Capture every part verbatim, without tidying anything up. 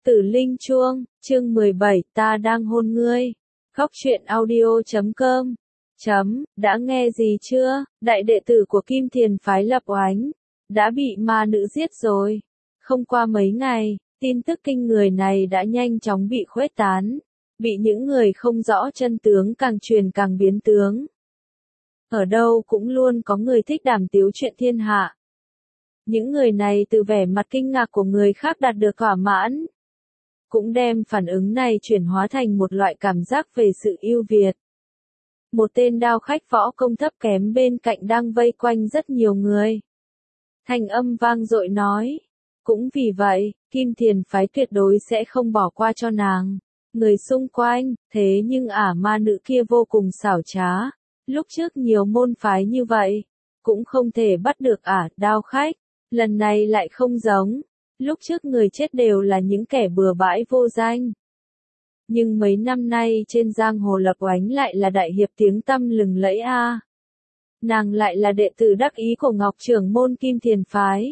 Tử Linh Chuông, chương mười bảy, ta đang hôn ngươi. Góc truyện audio chấm com. Chấm, đã nghe gì chưa? Đại đệ tử của Kim Thiền phái Lập Oánh đã bị ma nữ giết rồi. Không qua mấy ngày, tin tức kinh người này đã nhanh chóng bị khuếch tán, bị những người không rõ chân tướng càng truyền càng biến tướng. Ở đâu cũng luôn có người thích đàm tiếu chuyện thiên hạ. Những người này từ vẻ mặt kinh ngạc của người khác đạt được thỏa mãn, cũng đem phản ứng này chuyển hóa thành một loại cảm giác về sự ưu việt. Một tên đao khách võ công thấp kém bên cạnh đang vây quanh rất nhiều người. Thanh âm vang dội nói, cũng vì vậy, Kim Thiền phái tuyệt đối sẽ không bỏ qua cho nàng. Người xung quanh, thế nhưng ả ma nữ kia vô cùng xảo trá. Lúc trước nhiều môn phái như vậy, cũng không thể bắt được ả đao khách. Lần này lại không giống. Lúc trước người chết đều là những kẻ bừa bãi vô danh. Nhưng mấy năm nay trên giang hồ Lập Oánh lại là đại hiệp tiếng tăm lừng lẫy a. À. Nàng lại là đệ tử đắc ý của Ngọc Trưởng môn Kim Thiền phái.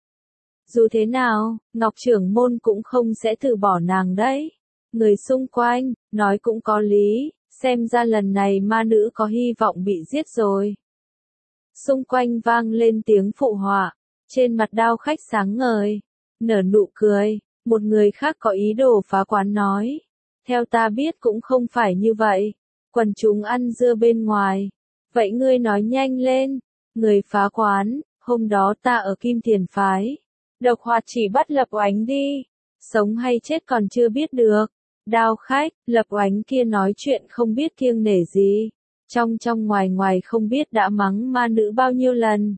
Dù thế nào, Ngọc Trưởng môn cũng không sẽ từ bỏ nàng đấy. Người xung quanh, nói cũng có lý, xem ra lần này ma nữ có hy vọng bị giết rồi. Xung quanh vang lên tiếng phụ họa, trên mặt đao khách sáng ngời. Nở nụ cười, một người khác có ý đồ phá quán nói. Theo ta biết cũng không phải như vậy. Quần chúng ăn dưa bên ngoài. Vậy ngươi nói nhanh lên. Người phá quán, hôm đó ta ở Kim Thiền phái. Độc Hoạt chỉ bắt Lập Oánh đi. Sống hay chết còn chưa biết được. Đao khách, Lập Oánh kia nói chuyện không biết kiêng nể gì. Trong trong ngoài ngoài không biết đã mắng ma nữ bao nhiêu lần.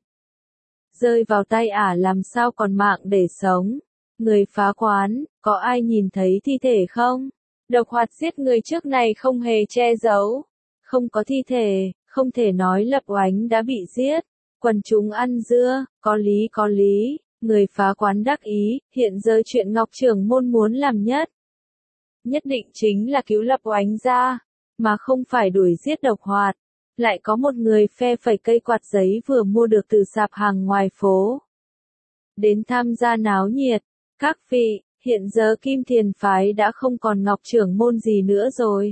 Rơi vào tay ả làm sao còn mạng để sống. Người phá quán, có ai nhìn thấy thi thể không? Độc Hoạt giết người trước này không hề che giấu. Không có thi thể, không thể nói Lập Oánh đã bị giết. Quần chúng ăn dưa, có lý có lý. Người phá quán đắc ý, hiện giờ chuyện Ngọc Trưởng môn muốn làm nhất. Nhất định chính là cứu Lập Oánh ra, mà không phải đuổi giết Độc Hoạt. Lại có một người phe phẩy cây quạt giấy vừa mua được từ sạp hàng ngoài phố. Đến tham gia náo nhiệt. Các vị, hiện giờ Kim Thiền phái đã không còn Ngọc Trưởng môn gì nữa rồi.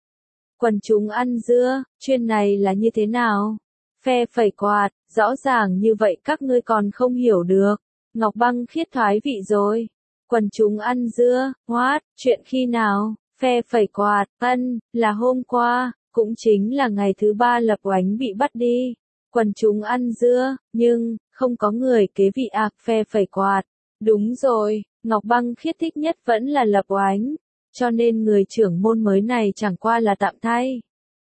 Quần chúng ăn dưa, chuyện này là như thế nào? Phe phẩy quạt, rõ ràng như vậy các ngươi còn không hiểu được. Ngọc Băng khiết thoái vị rồi. Quần chúng ăn dưa, what, chuyện khi nào? Phe phẩy quạt, ân, là hôm qua. Cũng chính là ngày thứ ba Lập Oánh bị bắt đi. Quần chúng ăn dưa, nhưng, không có người kế vị ạc phe phẩy quạt. Đúng rồi, Ngọc Băng khiết thích nhất vẫn là Lập Oánh. Cho nên người trưởng môn mới này chẳng qua là tạm thay.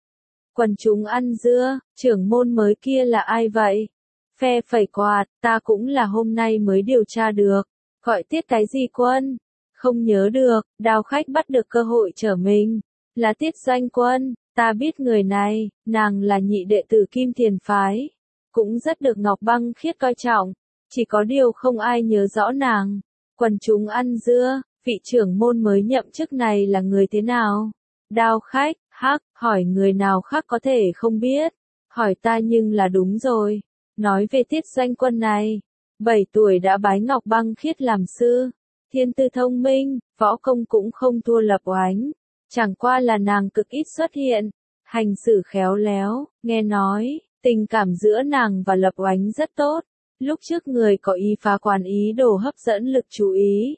Quần chúng ăn dưa, trưởng môn mới kia là ai vậy? Phe phẩy quạt, ta cũng là hôm nay mới điều tra được. Gọi Tiết cái gì quân? Không nhớ được, đao khách bắt được cơ hội trở mình. Là Tiết Doanh Quân. Ta biết người này, nàng là nhị đệ tử Kim Thiền phái, cũng rất được Ngọc Băng khiết coi trọng, chỉ có điều không ai nhớ rõ nàng. Quần chúng ăn dưa, vị trưởng môn mới nhậm chức này là người thế nào? Đao khách, hắc, hỏi người nào khác có thể không biết, hỏi ta nhưng là đúng rồi. Nói về Tiết Doanh Quân này, bảy tuổi đã bái Ngọc Băng khiết làm sư, thiên tư thông minh, võ công cũng không thua Lập Oánh. Chẳng qua là nàng cực ít xuất hiện, hành xử khéo léo, nghe nói, tình cảm giữa nàng và Lập Oánh rất tốt. Lúc trước người có ý phá quán ý đồ hấp dẫn lực chú ý.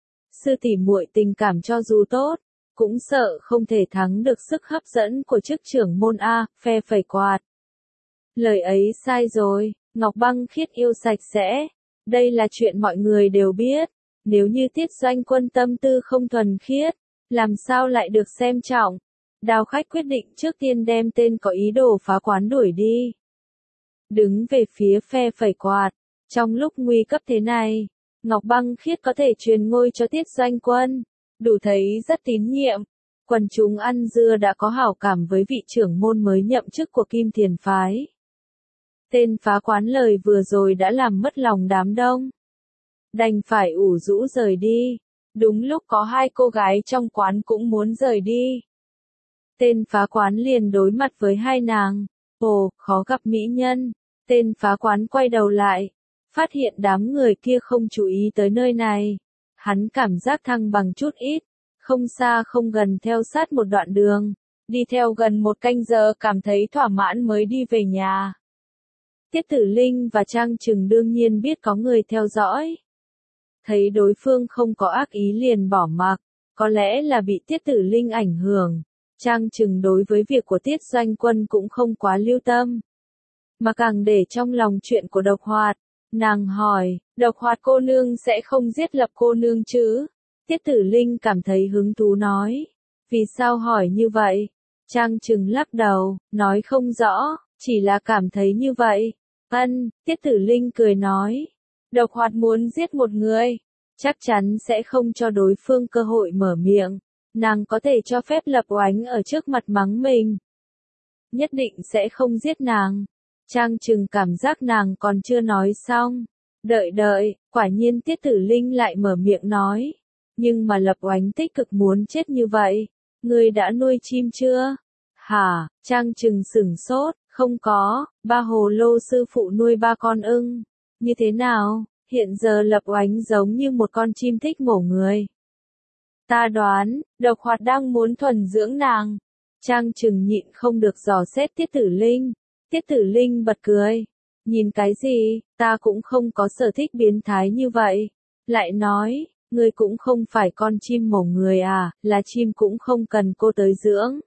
Sư tỷ muội tình cảm cho dù tốt, cũng sợ không thể thắng được sức hấp dẫn của chức trưởng môn A, phe phẩy quạt. Lời ấy sai rồi, Ngọc Băng khiết yêu sạch sẽ. Đây là chuyện mọi người đều biết. Nếu như Tiết Doanh Quân tâm tư không thuần khiết, làm sao lại được xem trọng? Đao khách quyết định trước tiên đem tên có ý đồ phá quán đuổi đi. Đứng về phía phe phẩy quạt, trong lúc nguy cấp thế này, Ngọc Băng khiết có thể truyền ngôi cho Tiết Doanh Quân, đủ thấy rất tín nhiệm. Quần chúng ăn dưa đã có hảo cảm với vị trưởng môn mới nhậm chức của Kim Thiền phái. Tên phá quán lời vừa rồi đã làm mất lòng đám đông. Đành phải ủ rũ rời đi. Đúng lúc có hai cô gái trong quán cũng muốn rời đi. Tên phá quán liền đối mặt với hai nàng. Ồ, khó gặp mỹ nhân. Tên phá quán quay đầu lại. Phát hiện đám người kia không chú ý tới nơi này. Hắn cảm giác thăng bằng chút ít, không xa không gần theo sát một đoạn đường, đi theo gần một canh giờ cảm thấy thỏa mãn mới đi về nhà. Tiết Tử Linh và Trang Trừng đương nhiên biết có người theo dõi. Thấy đối phương không có ác ý liền bỏ mặc, có lẽ là bị Tiết Tử Linh ảnh hưởng. Trang Trừng đối với việc của Tiết Doanh Quân cũng không quá lưu tâm, mà càng để trong lòng chuyện của Độc Hoạt. Nàng hỏi, Độc Hoạt cô nương sẽ không giết Lập cô nương chứ? Tiết Tử Linh cảm thấy hứng thú nói, vì sao hỏi như vậy? Trang Trừng lắc đầu, nói không rõ, chỉ là cảm thấy như vậy. Ân, Tiết Tử Linh cười nói, Độc Hoạt muốn giết một người, chắc chắn sẽ không cho đối phương cơ hội mở miệng. Nàng có thể cho phép Lập Oánh ở trước mặt mắng mình, nhất định sẽ không giết nàng. Trang Trừng cảm giác nàng còn chưa nói xong. Đợi đợi, quả nhiên Tiết Tử Linh lại mở miệng nói. Nhưng mà Lập Oánh tích cực muốn chết như vậy. Ngươi đã nuôi chim chưa? Hả? Trang Trừng sửng sốt, không có, ba hồ lô sư phụ nuôi ba con ưng. Như thế nào? Hiện giờ Lập Oánh giống như một con chim thích mổ người. Ta đoán, Độc Hoạt đang muốn thuần dưỡng nàng. Trang Trừng nhịn không được dò xét Tiết Tử Linh. Tiết Tử Linh bật cười. Nhìn cái gì, ta cũng không có sở thích biến thái như vậy. Lại nói, ngươi cũng không phải con chim mổ người à, là chim cũng không cần cô tới dưỡng.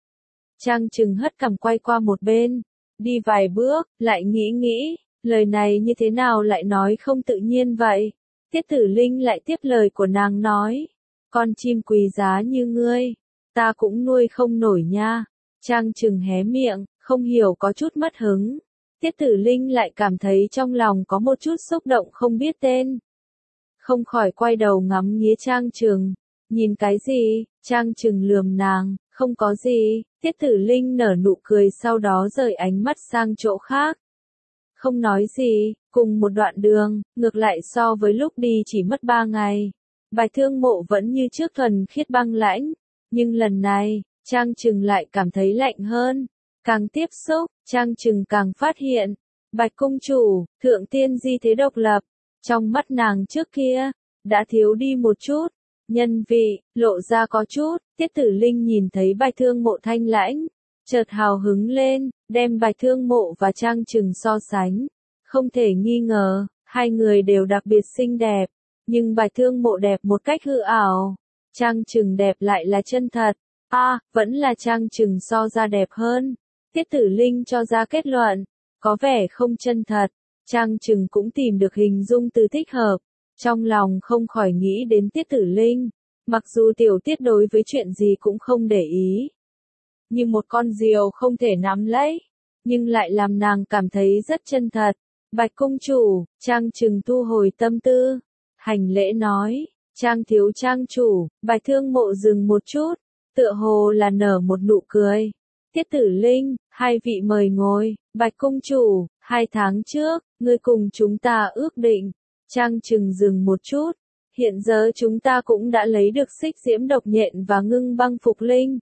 Trang Trừng hất cằm quay qua một bên, đi vài bước, lại nghĩ nghĩ, lời này như thế nào lại nói không tự nhiên vậy. Tiết Tử Linh lại tiếp lời của nàng nói, con chim quý giá như ngươi, ta cũng nuôi không nổi nha. Trang Trừng hé miệng, không hiểu có chút mất hứng. Tiết Tử Linh lại cảm thấy trong lòng có một chút xúc động không biết tên. Không khỏi quay đầu ngắm nghía Trang Trừng. Nhìn cái gì? Trang Trừng lườm nàng, không có gì. Tiết Tử Linh nở nụ cười sau đó rời ánh mắt sang chỗ khác. Không nói gì, cùng một đoạn đường, ngược lại so với lúc đi chỉ mất ba ngày. Bạch Thương Mộ vẫn như trước thuần khiết băng lãnh. Nhưng lần này, Trang Trừng lại cảm thấy lạnh hơn. Càng tiếp xúc, Trang Trừng càng phát hiện, Bạch Cung Chủ, Thượng Tiên Di thế độc lập, trong mắt nàng trước kia, đã thiếu đi một chút, nhân vị, lộ ra có chút. Tiết Tử Linh nhìn thấy Bạch Thương Mộ thanh lãnh, chợt hào hứng lên, đem Bạch Thương Mộ và Trang Trừng so sánh. Không thể nghi ngờ, hai người đều đặc biệt xinh đẹp, nhưng Bạch Thương Mộ đẹp một cách hư ảo, Trang Trừng đẹp lại là chân thật. A, à, vẫn là Trang Trừng so ra đẹp hơn. Tiết Tử Linh cho ra kết luận, có vẻ không chân thật. Trang Trừng cũng tìm được hình dung từ thích hợp, trong lòng không khỏi nghĩ đến Tiết Tử Linh. Mặc dù tiểu Tiết đối với chuyện gì cũng không để ý, như một con diều không thể nắm lấy, nhưng lại làm nàng cảm thấy rất chân thật. Bạch Cung Chủ, Trang Trừng thu hồi tâm tư, hành lễ nói, Trang thiếu Trang chủ. Bạch Thương Mộ dừng một chút, tựa hồ là nở một nụ cười. Tiết Tử Linh, hai vị mời ngồi. Bạch Cung Chủ, hai tháng trước, ngươi cùng chúng ta ước định. Trang Trừng dừng một chút, hiện giờ chúng ta cũng đã lấy được xích diễm độc nhện và ngưng băng phục linh.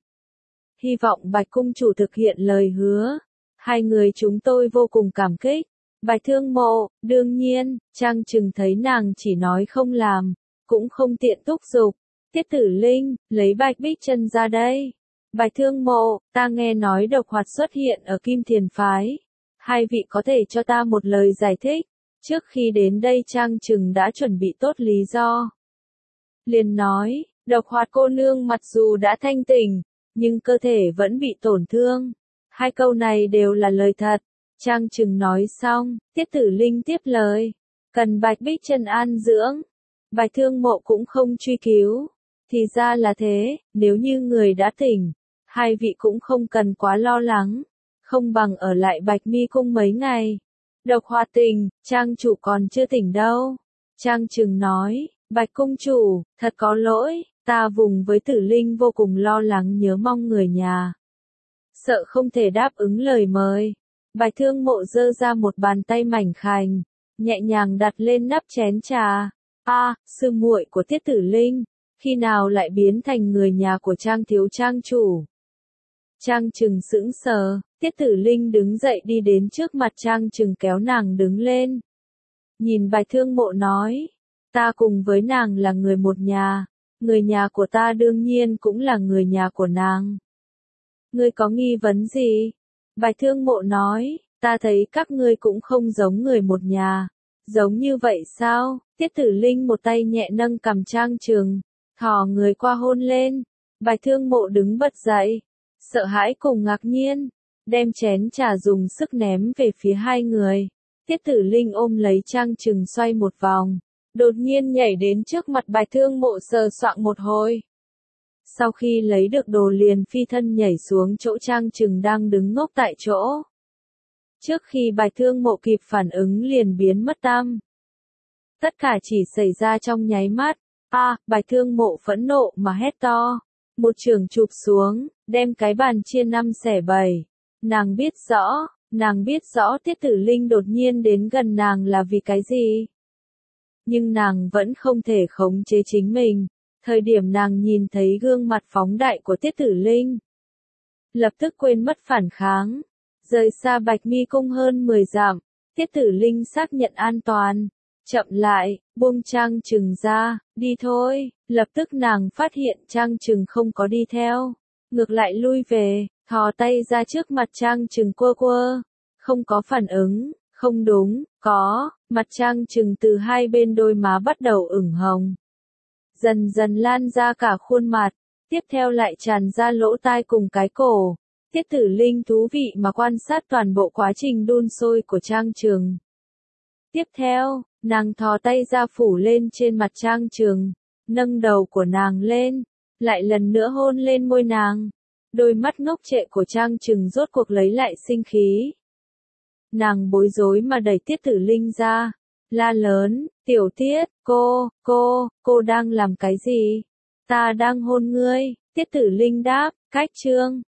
Hy vọng Bạch Cung Chủ thực hiện lời hứa. Hai người chúng tôi vô cùng cảm kích. Bạch Thương Mộ, đương nhiên. Trang Trừng thấy nàng chỉ nói không làm, cũng không tiện thúc giục. Tiết Tử Linh, lấy Bạch Bích Chân ra đây. Bạch Thương Mộ, ta nghe nói Độc Hoạt xuất hiện ở Kim Thiền Phái. Hai vị có thể cho ta một lời giải thích. Trước khi đến đây Trang Trừng đã chuẩn bị tốt lý do. Liền nói, Độc Hoạt cô nương mặc dù đã thanh tỉnh, nhưng cơ thể vẫn bị tổn thương. Hai câu này đều là lời thật. Trang Trừng nói xong, Tiết Tử Linh tiếp lời. Cần Bạch Bích Chân an dưỡng. Bạch Thương Mộ cũng không truy cứu. Thì ra là thế, nếu như người đã tỉnh, hai vị cũng không cần quá lo lắng. Không bằng ở lại Bạch Mi Cung mấy ngày. Độc Hoạt tỉnh, Trang chủ còn chưa tỉnh đâu. Trang Trừng nói, Bạch Cung Chủ, thật có lỗi, ta vùng với Tử Linh vô cùng lo lắng nhớ mong người nhà. Sợ không thể đáp ứng lời mời. Bạch Thương Mộ giơ ra một bàn tay mảnh khảnh, nhẹ nhàng đặt lên nắp chén trà. A, à, sư muội của Tiết Tử Linh, khi nào lại biến thành người nhà của Trang thiếu Trang chủ? Trang Trừng sững sờ, Tiết Tử Linh đứng dậy đi đến trước mặt Trang Trừng kéo nàng đứng lên. Nhìn Bạch Thương Mộ nói, Ta cùng với nàng là người một nhà, người nhà của ta đương nhiên cũng là người nhà của nàng. Ngươi có nghi vấn gì? Bạch Thương Mộ nói, ta thấy các ngươi cũng không giống người một nhà. Giống như vậy sao? Tiết Tử Linh một tay nhẹ nâng cằm Trang Trừng, thò người qua hôn lên. Bạch Thương Mộ đứng bật dậy, sợ hãi cùng ngạc nhiên, đem chén trà dùng sức ném về phía hai người. Tiết Tử Linh ôm lấy Trang Trừng xoay một vòng, đột nhiên nhảy đến trước mặt Bạch Thương Mộ sờ soạng một hồi. Sau khi lấy được đồ liền phi thân nhảy xuống chỗ Trang Trừng đang đứng ngốc tại chỗ. Trước khi Bạch Thương Mộ kịp phản ứng liền biến mất tăm. Tất cả chỉ xảy ra trong nháy mắt. A, à, Bạch Thương Mộ phẫn nộ mà hét to. Một chưởng chụp xuống, đem cái bàn chia năm xẻ bảy. Nàng biết rõ, nàng biết rõ Tiết Tử Linh đột nhiên đến gần nàng là vì cái gì. Nhưng nàng vẫn không thể khống chế chính mình. Thời điểm nàng nhìn thấy gương mặt phóng đại của Tiết Tử Linh, lập tức quên mất phản kháng, rời xa Bạch Mi Cung hơn mười dặm. Tiết Tử Linh xác nhận an toàn, chậm lại, buông Trang Trừng ra, đi thôi. Lập tức nàng phát hiện Trang Trừng không có đi theo, ngược lại lui về, thò tay ra trước mặt Trang Trừng quơ quơ, không có phản ứng. Không đúng, có. Mặt Trang Trừng từ hai bên đôi má bắt đầu ửng hồng, dần dần lan ra cả khuôn mặt, tiếp theo lại tràn ra lỗ tai cùng cái cổ. Tiết Tử Linh thú vị mà quan sát toàn bộ quá trình đun sôi của Trang Trừng. Tiếp theo, nàng thò tay ra phủ lên trên mặt Trang Trừng, nâng đầu của nàng lên, lại lần nữa hôn lên môi nàng. Đôi mắt ngốc trệ của Trang Trừng rốt cuộc lấy lại sinh khí. Nàng bối rối mà đẩy Tiết Tử Linh ra, la lớn, tiểu Tiết, cô, cô, cô đang làm cái gì? Ta đang hôn ngươi. Tiết Tử Linh đáp, cách chương.